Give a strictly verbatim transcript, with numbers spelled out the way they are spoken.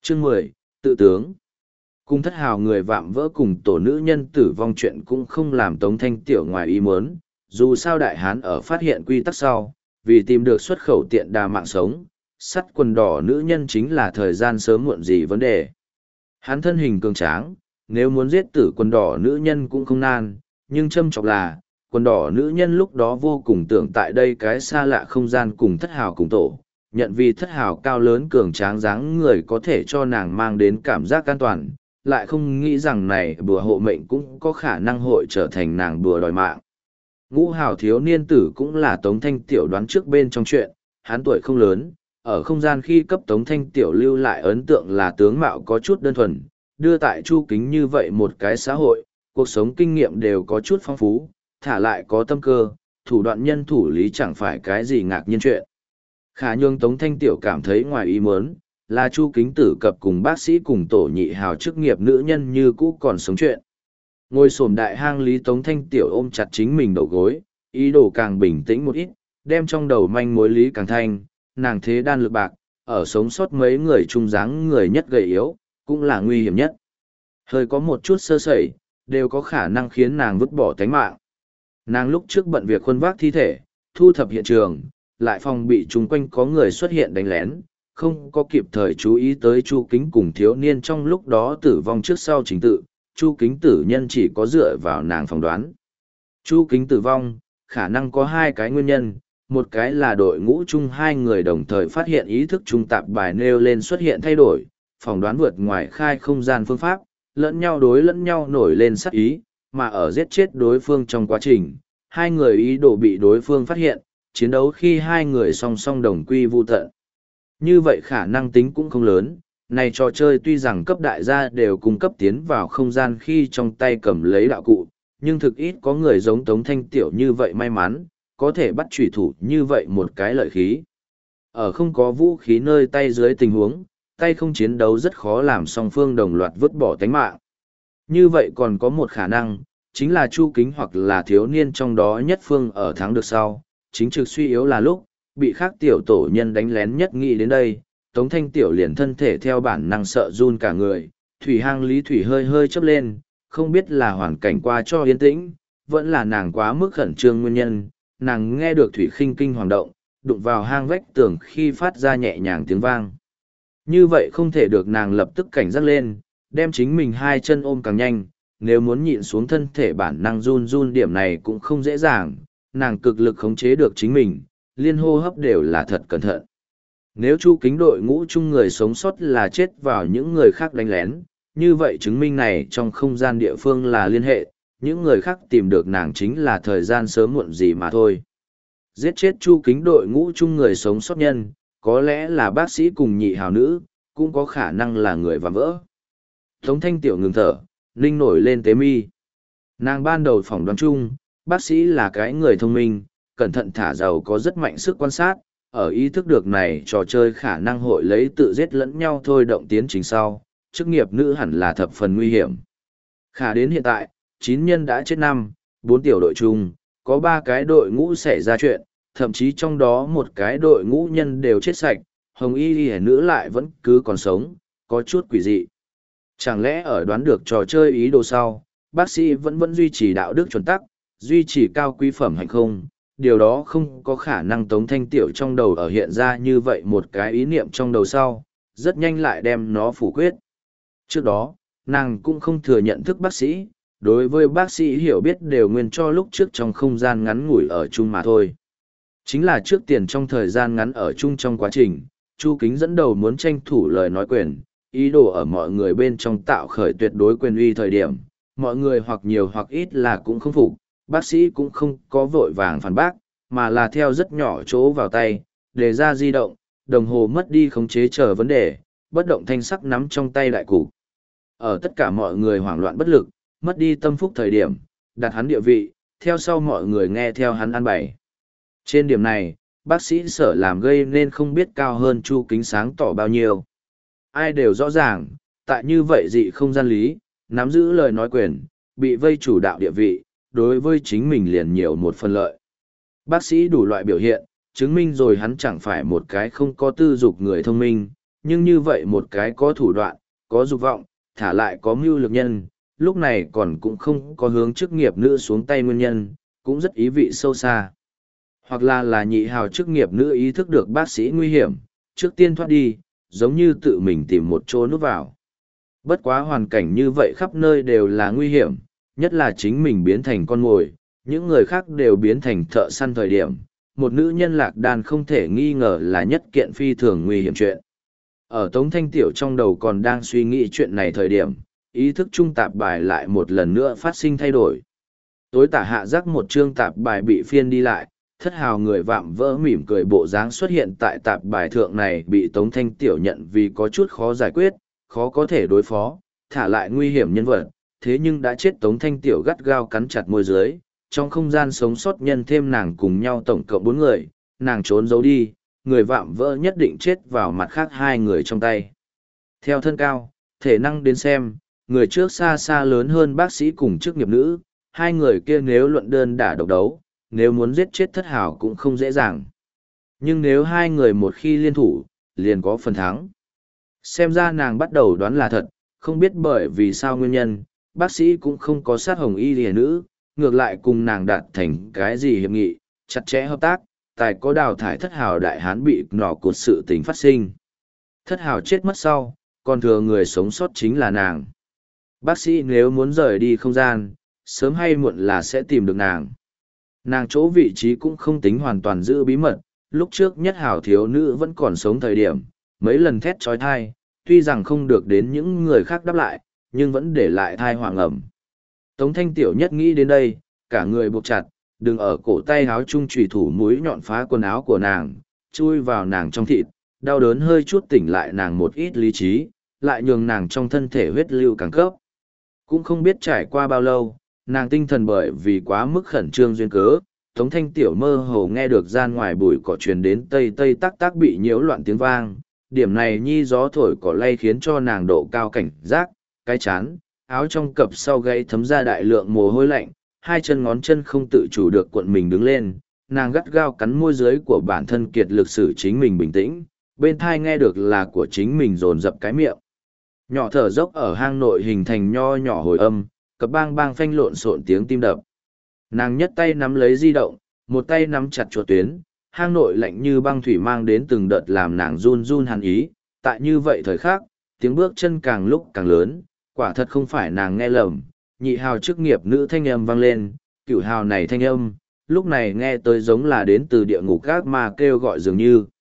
Chương mười, tự tướng. Cung thất hào người vạm vỡ cùng tổ nữ nhân tử vong chuyện cũng không làm Tống Thanh Tiểu ngoài ý muốn, dù sao đại hán ở phát hiện quy tắc sau, vì tìm được xuất khẩu tiện đà mạng sống, sắt quần đỏ nữ nhân chính là thời gian sớm muộn gì vấn đề. Hắn thân hình cường tráng, nếu muốn giết tử quần đỏ nữ nhân cũng không nan, nhưng châm chọc là, quần đỏ nữ nhân lúc đó vô cùng tưởng tại đây cái xa lạ không gian cùng thất hào cùng tổ, nhận vì thất hào cao lớn cường tráng dáng người có thể cho nàng mang đến cảm giác an toàn, lại không nghĩ rằng này bùa hộ mệnh cũng có khả năng hội trở thành nàng bùa đòi mạng. Ngũ hào thiếu niên tử cũng là Tống Thanh Tiểu đoán trước bên trong chuyện, hắn tuổi không lớn, ở không gian khi cấp Tống Thanh Tiểu lưu lại ấn tượng là tướng mạo có chút đơn thuần, đưa tại Chu Kính như vậy một cái xã hội, cuộc sống kinh nghiệm đều có chút phong phú, thả lại có tâm cơ, thủ đoạn nhân thủ lý chẳng phải cái gì ngạc nhiên chuyện. Khả nhường Tống Thanh Tiểu cảm thấy ngoài ý muốn, là Chu Kính tử cập cùng bác sĩ cùng tổ nhị hào chức nghiệp nữ nhân như cũ còn sống chuyện. Ngồi xổm đại hang Lý Tống Thanh Tiểu ôm chặt chính mình đầu gối, ý đồ càng bình tĩnh một ít, đem trong đầu manh mối lý càng thanh, nàng thế đan lực bạc, ở sống sót mấy người trung dáng người nhất gầy yếu, cũng là nguy hiểm nhất. Hơi có một chút sơ sẩy, đều có khả năng khiến nàng vứt bỏ tánh mạng. Nàng lúc trước bận việc khuân vác thi thể, thu thập hiện trường, lại phòng bị chung quanh có người xuất hiện đánh lén, không có kịp thời chú ý tới Chu Kính cùng thiếu niên trong lúc đó tử vong trước sau chính tự, Chu Kính tử nhân chỉ có dựa vào nàng phỏng đoán. Chu Kính tử vong, khả năng có hai cái nguyên nhân, một cái là đội ngũ chung hai người đồng thời phát hiện ý thức trung tạp bài nêu lên xuất hiện thay đổi, phỏng đoán vượt ngoài khai không gian phương pháp, lẫn nhau đối lẫn nhau nổi lên sát ý, mà ở giết chết đối phương trong quá trình, hai người ý đồ bị đối phương phát hiện, chiến đấu khi hai người song song đồng quy vu tận. Như vậy khả năng tính cũng không lớn, này trò chơi tuy rằng cấp đại gia đều cung cấp tiến vào không gian khi trong tay cầm lấy đạo cụ, nhưng thực ít có người giống Tống Thanh Tiểu như vậy may mắn, có thể bắt chủy thủ như vậy một cái lợi khí. Ở không có vũ khí nơi tay dưới tình huống, tay không chiến đấu rất khó làm song phương đồng loạt vứt bỏ tánh mạng. Như vậy còn có một khả năng, chính là Chu Kính hoặc là thiếu niên trong đó nhất phương ở thắng được sau, chính trực suy yếu là lúc, bị khác tiểu tổ nhân đánh lén nhất nghĩ đến đây, Tống Thanh Tiểu liền thân thể theo bản năng sợ run cả người, thủy hang lý thủy hơi hơi chớp lên, không biết là hoàn cảnh qua cho yên tĩnh, vẫn là nàng quá mức khẩn trương nguyên nhân, nàng nghe được thủy khinh kinh hoàng động, đụng vào hang vách tường khi phát ra nhẹ nhàng tiếng vang. Như vậy không thể được nàng lập tức cảnh giác lên, đem chính mình hai chân ôm càng nhanh, nếu muốn nhịn xuống thân thể bản năng run run điểm này cũng không dễ dàng, nàng cực lực khống chế được chính mình, liên hô hấp đều là thật cẩn thận. Nếu Chu Kính đội ngũ chung người sống sót là chết vào những người khác đánh lén, như vậy chứng minh này trong không gian địa phương là liên hệ, những người khác tìm được nàng chính là thời gian sớm muộn gì mà thôi. Giết chết Chu Kính đội ngũ chung người sống sót nhân, có lẽ là bác sĩ cùng nhị hào nữ, cũng có khả năng là người vạm vỡ. Tống Thanh Tiểu ngừng thở, ninh nổi lên tế mi. Nàng ban đầu phỏng đoán chung, bác sĩ là cái người thông minh, cẩn thận thả giàu có rất mạnh sức quan sát, ở ý thức được này trò chơi khả năng hội lấy tự giết lẫn nhau thôi động tiến trình sau, chức nghiệp nữ hẳn là thập phần nguy hiểm. Khả đến hiện tại, chín nhân đã chết năm, bốn tiểu đội chung, có ba cái đội ngũ xảy ra chuyện, thậm chí trong đó một cái đội ngũ nhân đều chết sạch, hồng y y nữ lại vẫn cứ còn sống, có chút quỷ dị. Chẳng lẽ ở đoán được trò chơi ý đồ sau, bác sĩ vẫn vẫn duy trì đạo đức chuẩn tắc, duy trì cao quý phẩm hành không? Điều đó không có khả năng Tống Thanh Tiểu trong đầu ở hiện ra như vậy một cái ý niệm trong đầu sau, rất nhanh lại đem nó phủ quyết. Trước đó, nàng cũng không thừa nhận thức bác sĩ, đối với bác sĩ hiểu biết đều nguyên cho lúc trước trong không gian ngắn ngủi ở chung mà thôi. Chính là trước tiền trong thời gian ngắn ở chung trong quá trình, Chu Kính dẫn đầu muốn tranh thủ lời nói quyền, ý đồ ở mọi người bên trong tạo khởi tuyệt đối quyền uy thời điểm, mọi người hoặc nhiều hoặc ít là cũng không phục, bác sĩ cũng không có vội vàng phản bác, mà là theo rất nhỏ chỗ vào tay, đề ra di động, đồng hồ mất đi khống chế chờ vấn đề, bất động thanh sắc nắm trong tay đại cục. Ở tất cả mọi người hoảng loạn bất lực, mất đi tâm phúc thời điểm, đặt hắn địa vị, theo sau mọi người nghe theo hắn an bày. Trên điểm này, bác sĩ sở làm gây nên không biết cao hơn Chu Kính sáng tỏ bao nhiêu. Ai đều rõ ràng, tại như vậy dị không gian lý, nắm giữ lời nói quyền, bị vây chủ đạo địa vị, đối với chính mình liền nhiều một phần lợi. Bác sĩ đủ loại biểu hiện, chứng minh rồi hắn chẳng phải một cái không có tư dục người thông minh, nhưng như vậy một cái có thủ đoạn, có dục vọng, thả lại có mưu lược nhân, lúc này còn cũng không có hướng chức nghiệp nữ xuống tay nguyên nhân, cũng rất ý vị sâu xa. Hoặc là là nhị hào chức nghiệp nữ ý thức được bác sĩ nguy hiểm, trước tiên thoát đi, giống như tự mình tìm một chỗ núp vào. Bất quá hoàn cảnh như vậy khắp nơi đều là nguy hiểm, nhất là chính mình biến thành con mồi, những người khác đều biến thành thợ săn thời điểm. Một nữ nhân lạc đàn không thể nghi ngờ là nhất kiện phi thường nguy hiểm chuyện. Ở Tống Thanh Tiểu trong đầu còn đang suy nghĩ chuyện này thời điểm, ý thức trung tạp bài lại một lần nữa phát sinh thay đổi. Tối tả hạ giác một chương tạp bài bị phiên đi lại, thất hào người vạm vỡ mỉm cười bộ dáng xuất hiện tại tạp bài thượng này bị Tống Thanh Tiểu nhận vì có chút khó giải quyết, khó có thể đối phó, thả lại nguy hiểm nhân vật, thế nhưng đã chết Tống Thanh Tiểu gắt gao cắn chặt môi dưới, trong không gian sống sót nhân thêm nàng cùng nhau tổng cộng bốn người, nàng trốn giấu đi, người vạm vỡ nhất định chết vào mặt khác hai người trong tay. Theo thân cao, thể năng đến xem, người trước xa xa lớn hơn bác sĩ cùng chức nghiệp nữ, hai người kia nếu luận đơn đả độc đấu, nếu muốn giết chết thất hào cũng không dễ dàng. Nhưng nếu hai người một khi liên thủ, liền có phần thắng. Xem ra nàng bắt đầu đoán là thật, không biết bởi vì sao nguyên nhân, bác sĩ cũng không có sát hồng y lìa nữ, ngược lại cùng nàng đạt thành cái gì hiệp nghị, chặt chẽ hợp tác, tài có đào thải thất hào đại hán bị nỏ cột sự tình phát sinh. Thất hào chết mất sau, còn thừa người sống sót chính là nàng. Bác sĩ nếu muốn rời đi không gian, sớm hay muộn là sẽ tìm được nàng. Nàng chỗ vị trí cũng không tính hoàn toàn giữ bí mật, lúc trước nhất hào thiếu nữ vẫn còn sống thời điểm, mấy lần thét trói thai, tuy rằng không được đến những người khác đáp lại, nhưng vẫn để lại thai hoàng ẩm. Tống Thanh Tiểu nhất nghĩ đến đây, cả người buộc chặt, đừng ở cổ tay áo trung trùy thủ mũi nhọn phá quần áo của nàng, chui vào nàng trong thịt, đau đớn hơi chút tỉnh lại nàng một ít lý trí, lại nhường nàng trong thân thể huyết lưu càng cấp. Cũng không biết trải qua bao lâu, nàng tinh thần bởi vì quá mức khẩn trương duyên cớ, Tống Thanh Tiểu mơ hồ nghe được gian ngoài bụi cỏ truyền đến tây tây tắc tắc bị nhiễu loạn tiếng vang, điểm này nhi gió thổi cỏ lay khiến cho nàng độ cao cảnh giác, cái chán, áo trong cặp sau gáy thấm ra đại lượng mồ hôi lạnh, hai chân ngón chân không tự chủ được cuộn mình đứng lên, nàng gắt gao cắn môi dưới của bản thân kiệt lực sử chính mình bình tĩnh, bên thai nghe được là của chính mình dồn dập cái miệng. Nhỏ thở dốc ở hang nội hình thành nho nhỏ hồi âm, cặp bang bang phanh lộn xộn tiếng tim đập. Nàng nhất tay nắm lấy di động, một tay nắm chặt chuột tuyến, hang nội lạnh như băng thủy mang đến từng đợt làm nàng run run hàn ý, tại như vậy thời khắc, tiếng bước chân càng lúc càng lớn, quả thật không phải nàng nghe lầm, nhị hào chức nghiệp nữ thanh âm vang lên, cửu hào này thanh âm, lúc này nghe tới giống là đến từ địa ngục các ma kêu gọi dường như.